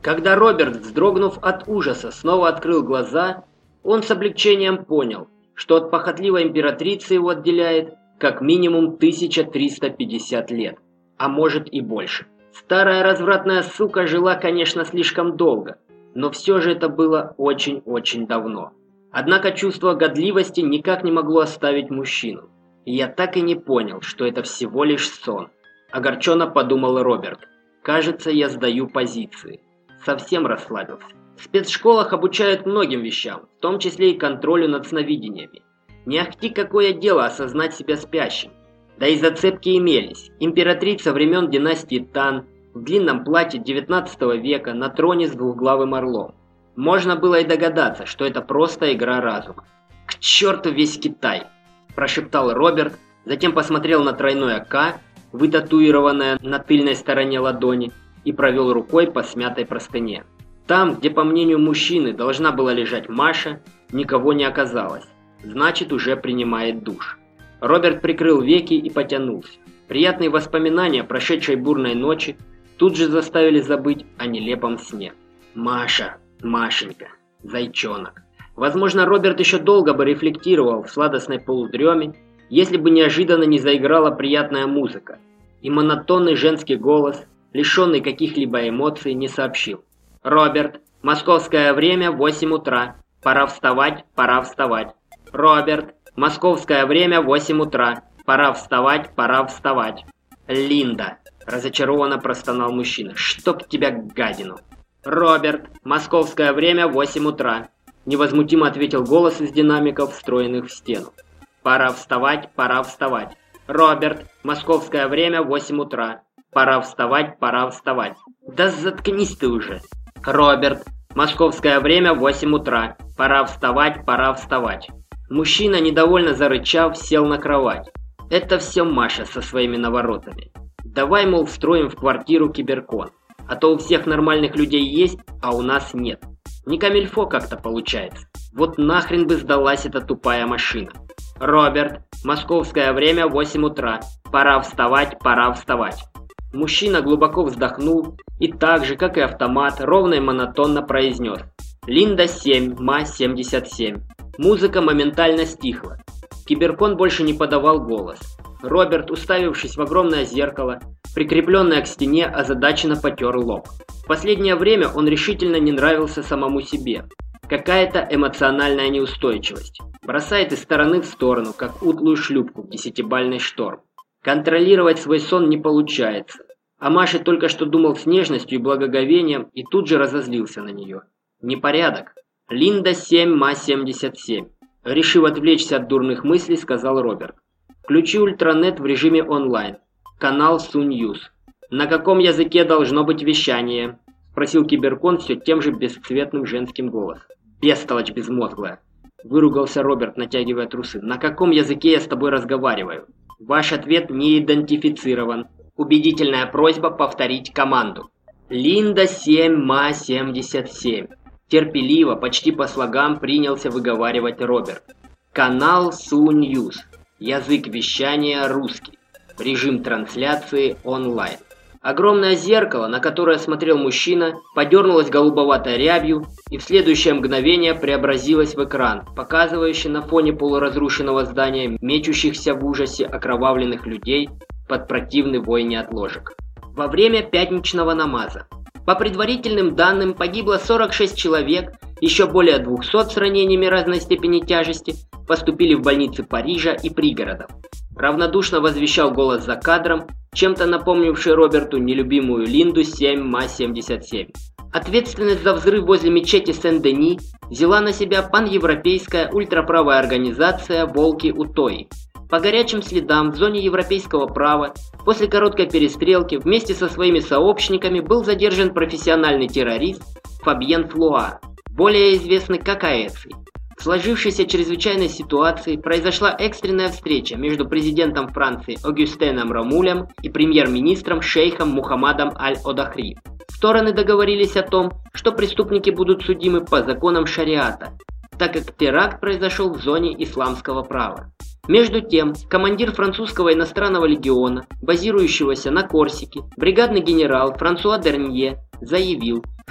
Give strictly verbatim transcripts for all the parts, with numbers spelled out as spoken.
Когда Роберт, вздрогнув от ужаса, снова открыл глаза, он с облегчением понял, что от похотливой императрицы его отделяет как минимум тысяча триста пятьдесят лет, а может и больше. Старая развратная сука жила, конечно, слишком долго, но все же это было очень-очень давно. Однако чувство годливости никак не могло оставить мужчину. И я так и не понял, что это всего лишь сон. Огорченно подумал Роберт. Кажется, я сдаю позиции. Совсем расслабился. В спецшколах обучают многим вещам, в том числе и контролю над сновидениями. Не ахти какое дело осознать себя спящим. Да и зацепки имелись. Императрица времен династии Тан, в длинном платье девятнадцатого века, на троне с двухглавым орлом. Можно было и догадаться, что это просто игра разума. «К черту весь Китай!» – прошептал Роберт, затем посмотрел на тройное «К», вытатуированное на тыльной стороне ладони, и провел рукой по смятой простыне. Там, где, по мнению мужчины, должна была лежать Маша, никого не оказалось. Значит, уже принимает душ. Роберт прикрыл веки и потянулся. Приятные воспоминания прошедшей бурной ночи тут же заставили забыть о нелепом сне. Маша, Машенька, зайчонок. Возможно, Роберт еще долго бы рефлектировал в сладостной полудреме, если бы неожиданно не заиграла приятная музыка, и монотонный женский голос, лишенный каких-либо эмоций, не сообщил: «Роберт, московское время восемь утра. Пора вставать, пора вставать. Роберт, московское время восемь утра. Пора вставать, пора вставать». «Линда», – разочарованно простонал мужчина, – «чтоб тебя гадину». «Роберт, московское время восемь утра», – невозмутимо ответил голос из динамиков, встроенных в стену. «Пора вставать, пора вставать. Роберт, московское время восемь утра. Пора вставать, пора вставать». «Да заткнись ты уже». «Роберт, московское время восемь утра. Пора вставать, пора вставать». Мужчина, недовольно зарычав, сел на кровать. Это все Маша со своими наворотами. Давай, мол, встроим в квартиру киберкон. А то у всех нормальных людей есть, а у нас нет. Не камильфо как-то получается. Вот нахрен бы сдалась эта тупая машина. «Роберт, московское время восемь утра. Пора вставать, пора вставать». Мужчина глубоко вздохнул и так же, как и автомат, ровно и монотонно произнес: «Линда семь, Ма семьдесят семь». Музыка моментально стихла. Киберкон больше не подавал голос. Роберт, уставившись в огромное зеркало, прикрепленное к стене, озадаченно потер лоб. В последнее время он решительно не нравился самому себе. Какая-то эмоциональная неустойчивость. Бросает из стороны в сторону, как утлую шлюпку в десятибальный шторм. Контролировать свой сон не получается. А Маша только что думал с нежностью и благоговением и тут же разозлился на нее. Непорядок. «Линда семь, Ма семьдесят семь», – решив отвлечься от дурных мыслей, сказал Роберт. «Включи ультранет в режиме онлайн. Канал Суньюз». «На каком языке должно быть вещание?» – спросил Киберкон все тем же бесцветным женским голосом. «Бестолочь безмозглая», – выругался Роберт, натягивая трусы. «На каком языке я с тобой разговариваю?» «Ваш ответ не идентифицирован. Убедительная просьба повторить команду». «Линда семь, Ма семьдесят семь». Терпеливо, почти по слогам принялся выговаривать Роберт. «Канал Суньюз. Язык вещания русский. Режим трансляции онлайн». Огромное зеркало, на которое смотрел мужчина, подернулось голубоватой рябью и в следующее мгновение преобразилось в экран, показывающий на фоне полуразрушенного здания мечущихся в ужасе окровавленных людей под противный вой неотложек. Во время пятничного намаза. По предварительным данным, погибло сорок шесть человек, еще более двухсот с ранениями разной степени тяжести поступили в больницы Парижа и пригородов. Равнодушно возвещал голос за кадром, чем-то напомнивший Роберту нелюбимую Линду семь, Ма семьдесят семь. Ответственность за взрыв возле мечети Сен-Дени взяла на себя паневропейская ультраправая организация «Волки Утои». По горячим следам в зоне европейского права после короткой перестрелки вместе со своими сообщниками был задержан профессиональный террорист Фабьен Флуа, более известный как Аэций. В сложившейся чрезвычайной ситуации произошла экстренная встреча между президентом Франции Огюстеном Ромулем и премьер-министром шейхом Мухаммадом Аль-Одахри. Стороны договорились о том, что преступники будут судимы по законам шариата, так как теракт произошел в зоне исламского права. Между тем, командир французского иностранного легиона, базирующегося на Корсике, бригадный генерал Франсуа Дернье, заявил,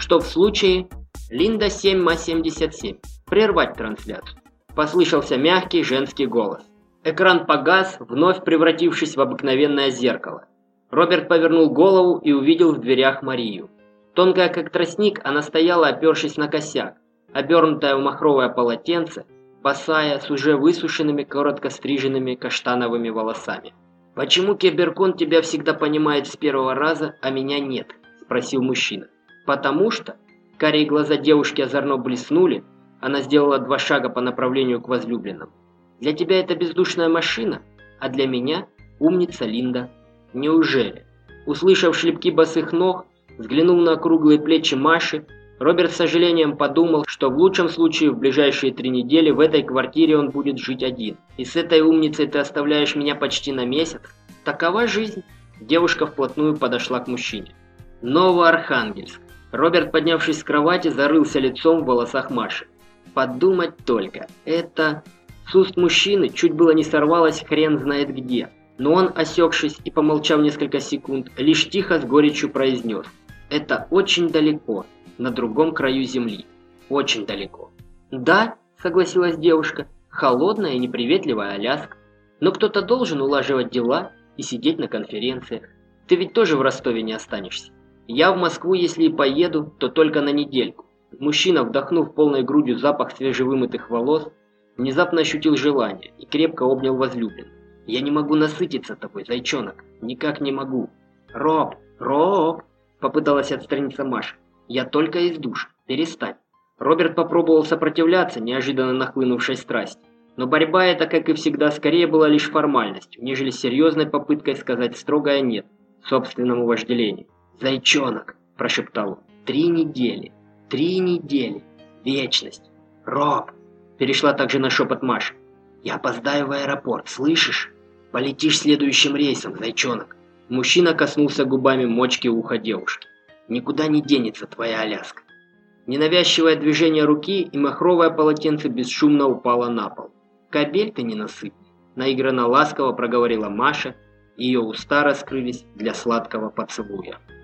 что в случае Линда семь ма семьдесят семь прервать трансляцию. Послышался мягкий женский голос. Экран погас, вновь превратившись в обыкновенное зеркало. Роберт повернул голову и увидел в дверях Марию. Тонкая как тростник, она стояла, опершись на косяк, обернутая в махровое полотенце, босая, с уже высушенными, коротко стриженными каштановыми волосами. «Почему Кеберкон тебя всегда понимает с первого раза, а меня нет?» – спросил мужчина. «Потому что...» Карие глаза девушки озорно блеснули, она сделала два шага по направлению к возлюбленному. «Для тебя это бездушная машина, а для меня умница Линда». «Неужели?» Услышав шлепки босых ног, взглянул на круглые плечи Маши, Роберт с сожалением подумал, что в лучшем случае в ближайшие три недели в этой квартире он будет жить один. «И с этой умницей ты оставляешь меня почти на месяц? Такова жизнь». Девушка вплотную подошла к мужчине. Новоархангельск. Роберт, поднявшись с кровати, зарылся лицом в волосах Маши. Подумать только, это... С уст мужчины чуть было не сорвалось хрен знает где. Но он, осекшись и помолчав несколько секунд, лишь тихо с горечью произнес: «Это очень далеко, на другом краю земли. Очень далеко». «Да», — согласилась девушка, — «холодная и неприветливая Аляска. Но кто-то должен улаживать дела и сидеть на конференциях. Ты ведь тоже в Ростове не останешься. Я в Москву, если и поеду, то только на недельку». Мужчина, вдохнув полной грудью запах свежевымытых волос, внезапно ощутил желание и крепко обнял возлюбленную. «Я не могу насытиться тобой, зайчонок, никак не могу». «Роб, Роб!» – попыталась отстраниться Маша. «Я только из душа, перестань». Роберт попробовал сопротивляться неожиданно нахлынувшей страсти, но борьба эта, как и всегда, скорее была лишь формальностью, нежели серьезной попыткой сказать строгое «нет» собственному вожделению. «Зайчонок!» – прошептал он. «Три недели, три недели, вечность. Роб!» – перешла также на шепот Маша. «Я опоздаю в аэропорт, слышишь? Полетишь следующим рейсом, зайчонок». Мужчина коснулся губами мочки уха девушки. «Никуда не денется твоя Аляска». Ненавязчивое движение руки, и махровое полотенце бесшумно упало на пол. «Кобель ты ненасытный», — наигранно ласково проговорила Маша, и ее уста раскрылись для сладкого поцелуя.